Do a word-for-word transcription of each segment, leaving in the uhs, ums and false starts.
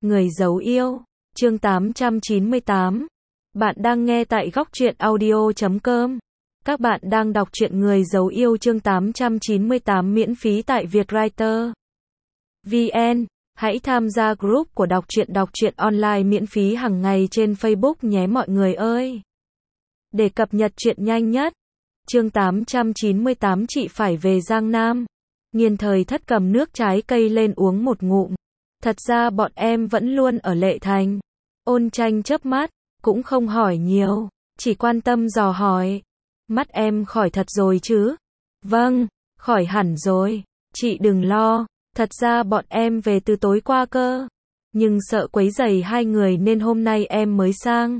Người giấu yêu, chương tám trăm chín mươi tám. Bạn đang nghe tại góc truyện audio chấm com. Các bạn đang đọc truyện Người giấu yêu chương tám trăm chín mươi tám miễn phí tại Vietwriter vê en. Hãy tham gia group của đọc truyện đọc truyện online miễn phí hàng ngày trên Facebook nhé mọi người ơi. Để cập nhật truyện nhanh nhất. Chương tám trăm chín mươi tám chị phải về Giang Nam. Nghiên Thời Thất cầm nước trái cây lên uống một ngụm. Thật ra bọn em vẫn luôn ở Lệ Thành. Ôn Tranh chớp mắt, cũng không hỏi nhiều, chỉ quan tâm dò hỏi. Mắt em khỏi thật rồi chứ? Vâng, khỏi hẳn rồi, chị đừng lo, thật ra bọn em về từ tối qua cơ. Nhưng sợ quấy rầy hai người nên hôm nay em mới sang.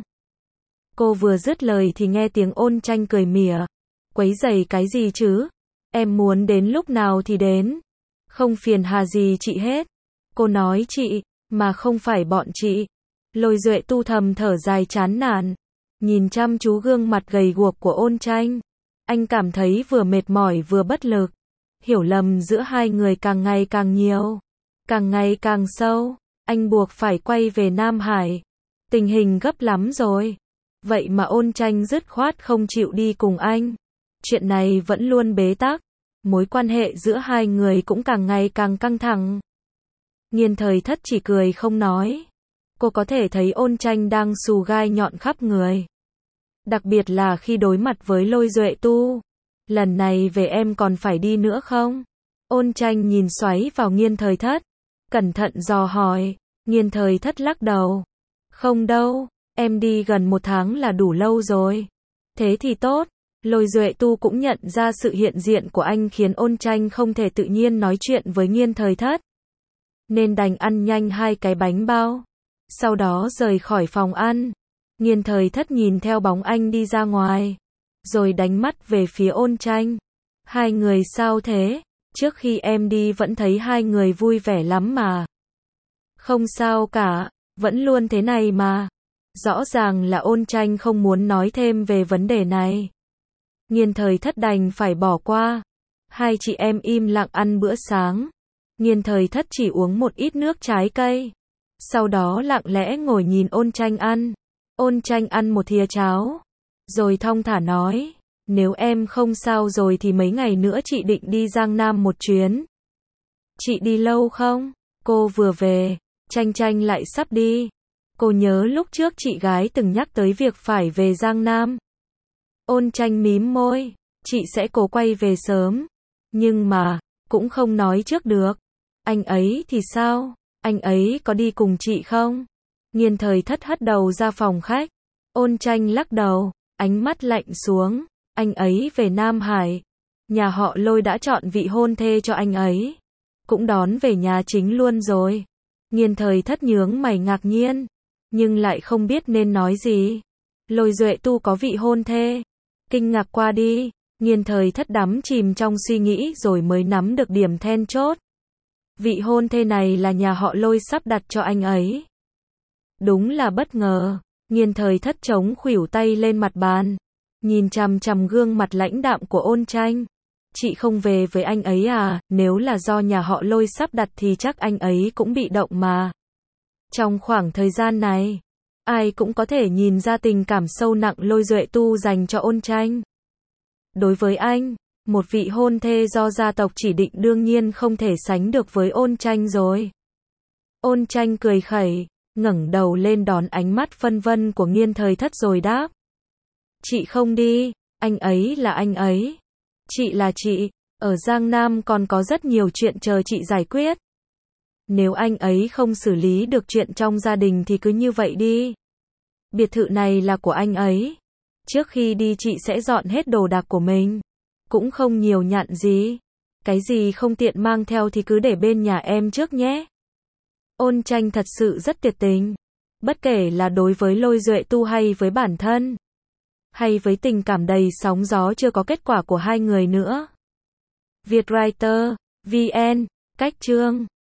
Cô vừa dứt lời thì nghe tiếng Ôn Tranh cười mỉa. Quấy rầy cái gì chứ? Em muốn đến lúc nào thì đến. Không phiền hà gì chị hết. Cô nói chị, mà không phải bọn chị. Lôi Duệ Tu thầm thở dài chán nản. Nhìn chăm chú gương mặt gầy guộc của Ôn Tranh. Anh cảm thấy vừa mệt mỏi vừa bất lực. Hiểu lầm giữa hai người càng ngày càng nhiều. Càng ngày càng sâu. Anh buộc phải quay về Nam Hải. Tình hình gấp lắm rồi. Vậy mà Ôn Tranh dứt khoát không chịu đi cùng anh. Chuyện này vẫn luôn bế tắc. Mối quan hệ giữa hai người cũng càng ngày càng căng thẳng. Nghiên Thời Thất chỉ cười không nói. Cô có thể thấy Ôn Tranh đang xù gai nhọn khắp người. Đặc biệt là khi đối mặt với Lôi Duệ Tu. Lần này về em còn phải đi nữa không? Ôn Tranh nhìn xoáy vào Nghiên Thời Thất. Cẩn thận dò hỏi. Nghiên Thời Thất lắc đầu. Không đâu, em đi gần một tháng là đủ lâu rồi. Thế thì tốt. Lôi Duệ Tu cũng nhận ra sự hiện diện của anh khiến Ôn Tranh không thể tự nhiên nói chuyện với Nghiên Thời Thất. Nên đành ăn nhanh hai cái bánh bao. Sau đó rời khỏi phòng ăn. Nghiên Thời Thất nhìn theo bóng anh đi ra ngoài. Rồi đánh mắt về phía Ôn Tranh. Hai người sao thế? Trước khi em đi vẫn thấy hai người vui vẻ lắm mà. Không sao cả, vẫn luôn thế này mà. Rõ ràng là Ôn Tranh không muốn nói thêm về vấn đề này. Nghiên Thời Thất đành phải bỏ qua. Hai chị em im lặng ăn bữa sáng. Nghiên Thời Thất chỉ uống một ít nước trái cây. Sau đó lặng lẽ ngồi nhìn Ôn Tranh ăn. Ôn Tranh ăn một thìa cháo. Rồi thong thả nói. Nếu em không sao rồi thì mấy ngày nữa chị định đi Giang Nam một chuyến. Chị đi lâu không? Cô vừa về. Tranh Tranh lại sắp đi. Cô nhớ lúc trước chị gái từng nhắc tới việc phải về Giang Nam. Ôn Tranh mím môi. Chị sẽ cố quay về sớm. Nhưng mà, cũng không nói trước được. Anh ấy thì sao? Anh ấy có đi cùng chị không? Nghiên Thời Thất hất đầu ra phòng khách. Ôn Tranh lắc đầu, ánh mắt lạnh xuống. Anh ấy về Nam Hải. Nhà họ Lôi đã chọn vị hôn thê cho anh ấy. Cũng đón về nhà chính luôn rồi. Nghiên Thời Thất nhướng mày ngạc nhiên. Nhưng lại không biết nên nói gì. Lôi Duệ Tu có vị hôn thê. Kinh ngạc qua đi. Nghiên Thời Thất đắm chìm trong suy nghĩ rồi mới nắm được điểm then chốt. Vị hôn thê này là nhà họ Lôi sắp đặt cho anh ấy. Đúng là bất ngờ. Nghiên Thời Thất chống khuỷu tay lên mặt bàn. Nhìn chằm chằm gương mặt lãnh đạm của Ôn Tranh. Chị không về với anh ấy à? Nếu là do nhà họ Lôi sắp đặt thì chắc anh ấy cũng bị động mà. Trong khoảng thời gian này, ai cũng có thể nhìn ra tình cảm sâu nặng Lôi Duệ Tu dành cho Ôn Tranh. Đối với anh, một vị hôn thê do gia tộc chỉ định đương nhiên không thể sánh được với Ôn Tranh rồi. Ôn Tranh cười khẩy, ngẩng đầu lên đón ánh mắt phân vân của Nghiên Thời Thất rồi đáp. Chị không đi, anh ấy là anh ấy. Chị là chị, ở Giang Nam còn có rất nhiều chuyện chờ chị giải quyết. Nếu anh ấy không xử lý được chuyện trong gia đình thì cứ như vậy đi. Biệt thự này là của anh ấy. Trước khi đi chị sẽ dọn hết đồ đạc của mình. Cũng không nhiều nhặn gì. Cái gì không tiện mang theo thì cứ để bên nhà em trước nhé. Ôn Tranh thật sự rất tuyệt tình. Bất kể là đối với Lôi Duệ Tu hay với bản thân. Hay với tình cảm đầy sóng gió chưa có kết quả của hai người nữa. Vietwriter vê en. Cách chương